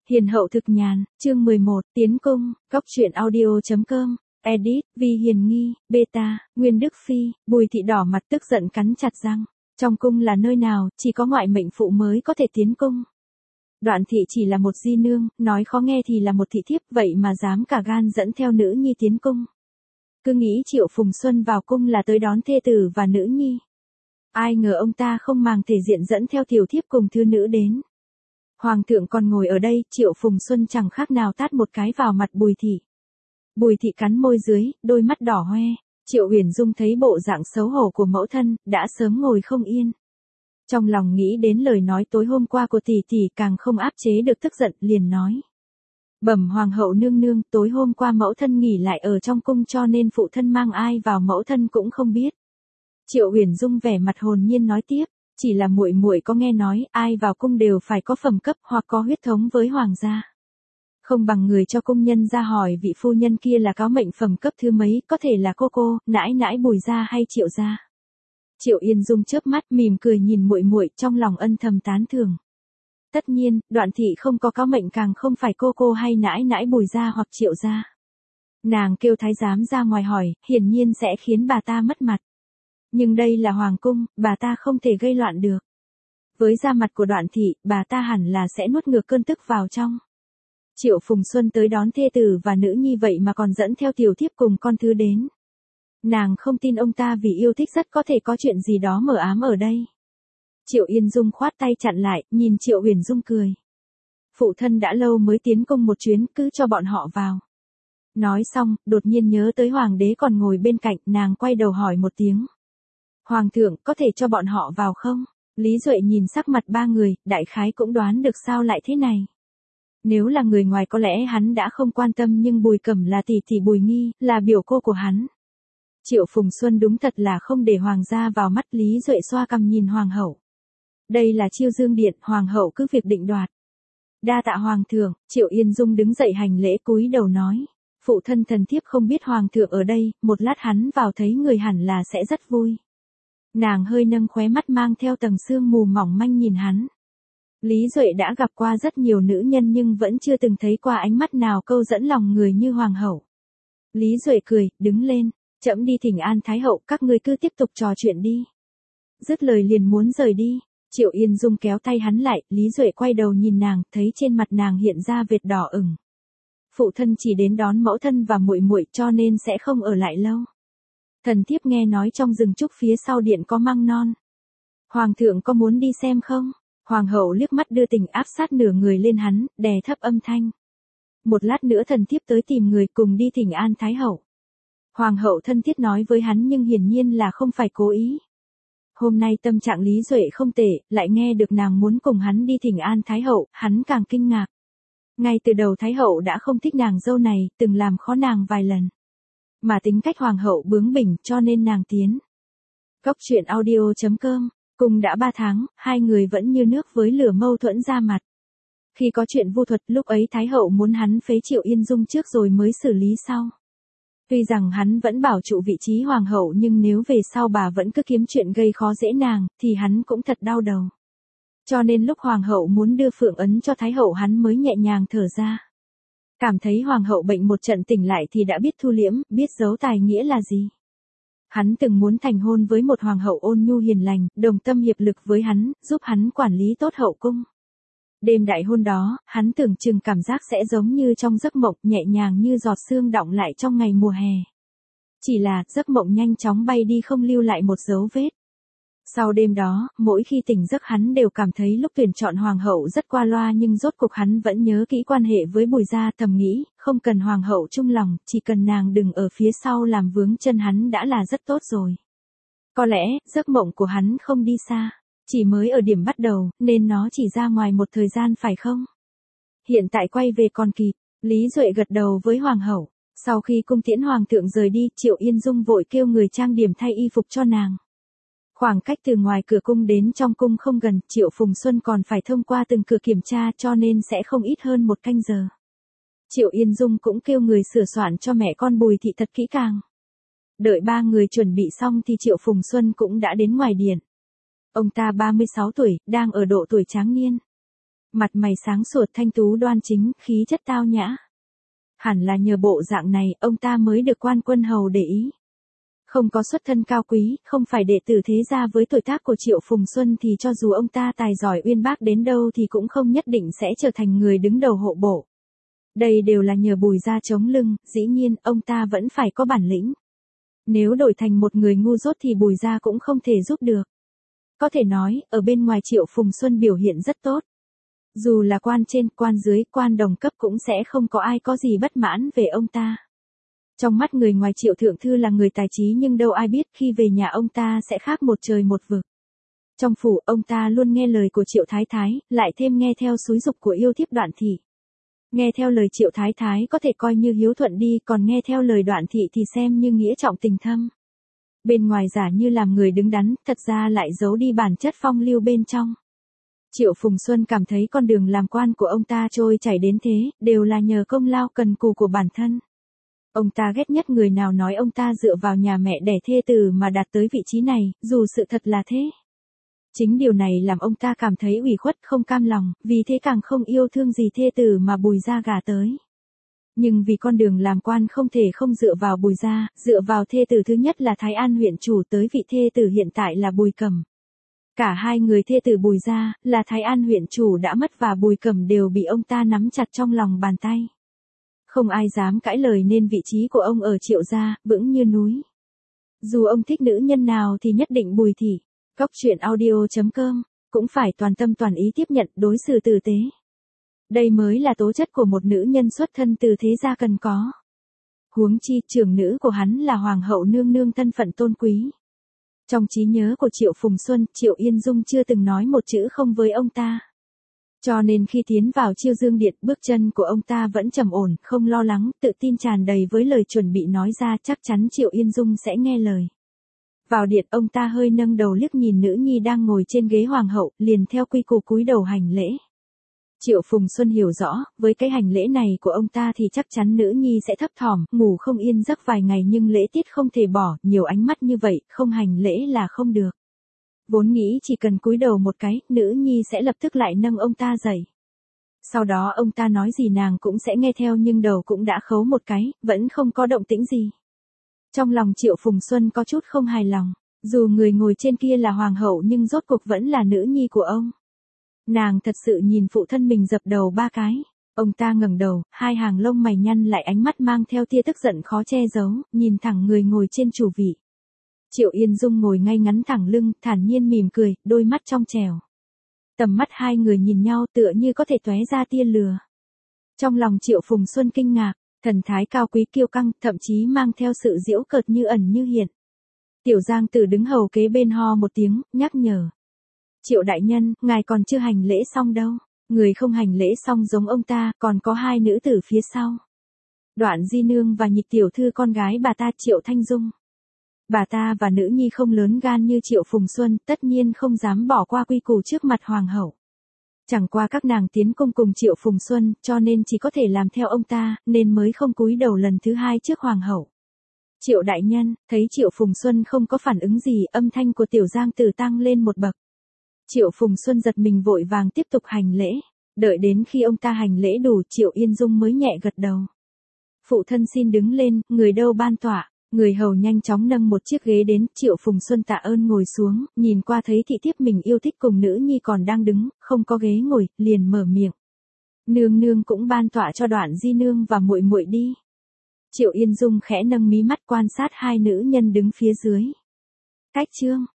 Hiền hậu thực nhàn, chương 11, tiến cung, góc truyện audio.com, edit, Vi Hiền Nghi, beta, Nguyên Đức Phi, Bùi Thị đỏ mặt tức giận cắn chặt răng. Trong cung là nơi nào, chỉ có ngoại mệnh phụ mới có thể tiến cung. Đoạn Thị chỉ là một di nương, nói khó nghe thì là một thị thiếp, vậy mà dám cả gan dẫn theo nữ nhi tiến cung. Cứ nghĩ Triệu Phùng Xuân vào cung là tới đón thê tử và nữ nhi. Ai ngờ ông ta không màng thể diện dẫn theo tiểu thiếp cùng thư nữ đến. Hoàng thượng còn ngồi ở đây, Triệu Phùng Xuân chẳng khác nào tát một cái vào mặt Bùi Thị. Bùi Thị cắn môi dưới, đôi mắt đỏ hoe. Triệu Uyển Dung thấy bộ dạng xấu hổ của mẫu thân, đã sớm ngồi không yên. Trong lòng nghĩ đến lời nói tối hôm qua của tỷ tỷ càng không áp chế được tức giận, liền nói. Bẩm hoàng hậu nương nương, tối hôm qua mẫu thân nghỉ lại ở trong cung cho nên phụ thân mang ai vào mẫu thân cũng không biết. Triệu Uyển Dung vẻ mặt hồn nhiên nói tiếp, chỉ là muội muội có nghe nói, ai vào cung đều phải có phẩm cấp hoặc có huyết thống với hoàng gia. Không bằng người cho cung nhân ra hỏi vị phu nhân kia là cáo mệnh phẩm cấp thứ mấy, có thể là cô, nãi nãi Bùi gia hay Triệu gia. Triệu Yên Dung chớp mắt mỉm cười nhìn muội muội, trong lòng ân thầm tán thưởng. Tất nhiên, Đoạn Thị không có cáo mệnh, càng không phải cô hay nãi nãi Bùi gia hoặc Triệu gia. Nàng kêu thái giám ra ngoài hỏi, hiển nhiên sẽ khiến bà ta mất mặt. Nhưng đây là hoàng cung, bà ta không thể gây loạn được. Với da mặt của Đoạn Thị, bà ta hẳn là sẽ nuốt ngược cơn tức vào trong. Triệu Phùng Xuân tới đón thê tử và nữ nhi vậy mà còn dẫn theo tiểu thiếp cùng con thứ đến. Nàng không tin ông ta vì yêu thích rất có thể có chuyện gì đó mờ ám ở đây. Triệu Yên Dung khoát tay chặn lại, nhìn Triệu Uyển Dung cười. Phụ thân đã lâu mới tiến cung một chuyến, cứ cho bọn họ vào. Nói xong, đột nhiên nhớ tới hoàng đế còn ngồi bên cạnh, nàng quay đầu hỏi một tiếng. Hoàng thượng, có thể cho bọn họ vào không? Lý Duệ nhìn sắc mặt ba người, đại khái cũng đoán được sao lại thế này. Nếu là người ngoài có lẽ hắn đã không quan tâm, nhưng Bùi Cẩm là tỷ tỷ Bùi Nghi, là biểu cô của hắn. Triệu Phùng Xuân đúng thật là không để hoàng gia vào mắt. Lý Duệ xoa cằm nhìn hoàng hậu. Đây là Chiêu Dương Điện, hoàng hậu cứ việc định đoạt. Đa tạ hoàng thượng. Triệu Yên Dung đứng dậy hành lễ cúi đầu nói. Phụ thân thần thiếp không biết hoàng thượng ở đây, một lát hắn vào thấy người hẳn là sẽ rất vui. Nàng hơi nâng khóe mắt mang theo tầng sương mù mỏng manh nhìn hắn. Lý Duệ đã gặp qua rất nhiều nữ nhân nhưng vẫn chưa từng thấy qua ánh mắt nào câu dẫn lòng người như hoàng hậu. Lý Duệ cười, đứng lên, trẫm đi thỉnh an thái hậu, các ngươi cứ tiếp tục trò chuyện đi. Dứt lời liền muốn rời đi. Triệu Yên Dung kéo tay hắn lại, Lý Duệ quay đầu nhìn nàng, thấy trên mặt nàng hiện ra vệt đỏ ửng. Phụ thân chỉ đến đón mẫu thân và muội muội cho nên sẽ không ở lại lâu. Thần thiếp nghe nói trong rừng trúc phía sau điện có măng non. Hoàng thượng có muốn đi xem không? Hoàng hậu liếc mắt đưa tình áp sát nửa người lên hắn, đè thấp âm thanh. Một lát nữa thần thiếp tới tìm người cùng đi thỉnh an thái hậu. Hoàng hậu thân thiết nói với hắn nhưng hiển nhiên là không phải cố ý. Hôm nay tâm trạng Lý Duệ không tệ, lại nghe được nàng muốn cùng hắn đi thỉnh an thái hậu, hắn càng kinh ngạc. Ngay từ đầu thái hậu đã không thích nàng dâu này, từng làm khó nàng vài lần. Mà tính cách hoàng hậu bướng bỉnh cho nên nàng tiến. Góc truyện audio.com. Cùng đã 3 tháng, hai người vẫn như nước với lửa, mâu thuẫn ra mặt. Khi có chuyện vu thuật, lúc ấy thái hậu muốn hắn phế Triệu Yên Dung trước rồi mới xử lý sau. Tuy rằng hắn vẫn bảo trụ vị trí hoàng hậu nhưng nếu về sau bà vẫn cứ kiếm chuyện gây khó dễ nàng, thì hắn cũng thật đau đầu. Cho nên lúc hoàng hậu muốn đưa phượng ấn cho thái hậu hắn mới nhẹ nhàng thở ra. Cảm thấy hoàng hậu bệnh một trận tỉnh lại thì đã biết thu liễm, biết giấu tài nghĩa là gì. Hắn từng muốn thành hôn với một hoàng hậu ôn nhu hiền lành, đồng tâm hiệp lực với hắn, giúp hắn quản lý tốt hậu cung. Đêm đại hôn đó, hắn tưởng chừng cảm giác sẽ giống như trong giấc mộng, nhẹ nhàng như giọt sương đọng lại trong ngày mùa hè. Chỉ là, giấc mộng nhanh chóng bay đi không lưu lại một dấu vết. Sau đêm đó, mỗi khi tỉnh giấc hắn đều cảm thấy lúc tuyển chọn hoàng hậu rất qua loa, nhưng rốt cuộc hắn vẫn nhớ kỹ quan hệ với Bùi gia, thầm nghĩ, không cần hoàng hậu chung lòng, chỉ cần nàng đừng ở phía sau làm vướng chân hắn đã là rất tốt rồi. Có lẽ, giấc mộng của hắn không đi xa, chỉ mới ở điểm bắt đầu, nên nó chỉ ra ngoài một thời gian phải không? Hiện tại quay về còn kịp. Lý Duệ gật đầu với hoàng hậu. Sau khi cung tiễn hoàng thượng rời đi, Triệu Yên Dung vội kêu người trang điểm thay y phục cho nàng. Khoảng cách từ ngoài cửa cung đến trong cung không gần, Triệu Phùng Xuân còn phải thông qua từng cửa kiểm tra cho nên sẽ không ít hơn 1 canh giờ. Triệu Yên Dung cũng kêu người sửa soạn cho mẹ con Bùi Thị thật kỹ càng. Đợi 3 người chuẩn bị xong thì Triệu Phùng Xuân cũng đã đến ngoài điện. Ông ta 36 tuổi, đang ở độ tuổi tráng niên. Mặt mày sáng sủa thanh tú đoan chính, khí chất tao nhã. Hẳn là nhờ bộ dạng này, ông ta mới được quan quân hầu để ý. Không có xuất thân cao quý, không phải đệ tử thế gia với tuổi tác của Triệu Phùng Xuân thì cho dù ông ta tài giỏi uyên bác đến đâu thì cũng không nhất định sẽ trở thành người đứng đầu hộ bộ. Đây đều là nhờ Bùi gia chống lưng, dĩ nhiên, ông ta vẫn phải có bản lĩnh. Nếu đổi thành một người ngu dốt thì Bùi gia cũng không thể giúp được. Có thể nói, ở bên ngoài Triệu Phùng Xuân biểu hiện rất tốt. Dù là quan trên, quan dưới, quan đồng cấp cũng sẽ không có ai có gì bất mãn về ông ta. Trong mắt người ngoài Triệu Thượng Thư là người tài trí nhưng đâu ai biết khi về nhà ông ta sẽ khác một trời một vực. Trong phủ ông ta luôn nghe lời của Triệu Thái Thái, lại thêm nghe theo xúi giục của yêu thiếp Đoạn Thị. Nghe theo lời Triệu Thái Thái có thể coi như hiếu thuận đi, còn nghe theo lời Đoạn Thị thì xem như nghĩa trọng tình thâm. Bên ngoài giả như làm người đứng đắn, thật ra lại giấu đi bản chất phong lưu bên trong. Triệu Phùng Xuân cảm thấy con đường làm quan của ông ta trôi chảy đến thế, đều là nhờ công lao cần cù của bản thân. Ông ta ghét nhất người nào nói ông ta dựa vào nhà mẹ đẻ thê tử mà đạt tới vị trí này, dù sự thật là thế. Chính điều này làm ông ta cảm thấy ủy khuất không cam lòng, vì thế càng không yêu thương gì thê tử mà Bùi gia gả tới. Nhưng vì con đường làm quan không thể không dựa vào Bùi gia, dựa vào thê tử thứ nhất là Thái An huyện chủ tới vị thê tử hiện tại là Bùi Cẩm. Cả hai người thê tử Bùi gia, là Thái An huyện chủ đã mất và Bùi Cẩm đều bị ông ta nắm chặt trong lòng bàn tay. Không ai dám cãi lời nên vị trí của ông ở Triệu gia, vững như núi. Dù ông thích nữ nhân nào thì nhất định Bùi thị. Góc truyện audio.com, cũng phải toàn tâm toàn ý tiếp nhận, đối xử tử tế. Đây mới là tố chất của một nữ nhân xuất thân từ thế gia cần có. Huống chi, trưởng nữ của hắn là Hoàng hậu nương nương thân phận tôn quý. Trong trí nhớ của Triệu Phùng Xuân, Triệu Yên Dung chưa từng nói một chữ không với ông ta. Cho nên khi tiến vào Chiêu Dương Điện, bước chân của ông ta vẫn trầm ổn, không lo lắng, tự tin tràn đầy với lời chuẩn bị nói ra, chắc chắn Triệu Yên Dung sẽ nghe lời. Vào điện, ông ta hơi nâng đầu liếc nhìn nữ nhi đang ngồi trên ghế hoàng hậu, liền theo quy củ cúi đầu hành lễ. Triệu Phùng Xuân hiểu rõ, với cái hành lễ này của ông ta thì chắc chắn nữ nhi sẽ thấp thỏm, ngủ không yên giấc vài ngày nhưng lễ tiết không thể bỏ, nhiều ánh mắt như vậy, không hành lễ là không được. Vốn nghĩ chỉ cần cúi đầu một cái, nữ nhi sẽ lập tức lại nâng ông ta dậy. Sau đó ông ta nói gì nàng cũng sẽ nghe theo nhưng đầu cũng đã khấu một cái, vẫn không có động tĩnh gì. Trong lòng Triệu Phùng Xuân có chút không hài lòng, dù người ngồi trên kia là hoàng hậu nhưng rốt cuộc vẫn là nữ nhi của ông. Nàng thật sự nhìn phụ thân mình dập đầu ba cái. Ông ta ngẩng đầu, hai hàng lông mày nhăn lại, ánh mắt mang theo tia tức giận khó che giấu, nhìn thẳng người ngồi trên chủ vị. Triệu Yên Dung ngồi ngay ngắn thẳng lưng, thản nhiên mỉm cười, đôi mắt trong trẻo. Tầm mắt hai người nhìn nhau tựa như có thể tóe ra tia lửa. Trong lòng Triệu Phùng Xuân kinh ngạc, thần thái cao quý kiêu căng, thậm chí mang theo sự giễu cợt như ẩn như hiện. Tiểu Giang Tử đứng hầu kế bên ho một tiếng, nhắc nhở. Triệu đại nhân, ngài còn chưa hành lễ xong đâu. Người không hành lễ xong giống ông ta, còn có hai nữ tử phía sau. Đoạn Di Nương và Nhịch tiểu thư con gái bà ta Triệu Thanh Dung. Bà ta và nữ nhi không lớn gan như Triệu Phùng Xuân, tất nhiên không dám bỏ qua quy củ trước mặt hoàng hậu. Chẳng qua các nàng tiến cung cùng Triệu Phùng Xuân, cho nên chỉ có thể làm theo ông ta, nên mới không cúi đầu lần thứ hai trước hoàng hậu. Triệu đại nhân, thấy Triệu Phùng Xuân không có phản ứng gì, âm thanh của Tiểu Giang Tử tăng lên một bậc. Triệu Phùng Xuân giật mình vội vàng tiếp tục hành lễ. Đợi đến khi ông ta hành lễ đủ, Triệu Yên Dung mới nhẹ gật đầu. Phụ thân xin đứng lên, người đâu ban tọa. Người hầu nhanh chóng nâng một chiếc ghế đến, Triệu Phùng Xuân tạ ơn ngồi xuống, nhìn qua thấy thị thiếp mình yêu thích cùng nữ nhi còn đang đứng, không có ghế ngồi, liền mở miệng. Nương nương cũng ban tọa cho Đoạn Di Nương và muội muội đi. Triệu Yên Dung khẽ nâng mí mắt quan sát hai nữ nhân đứng phía dưới. Cách chương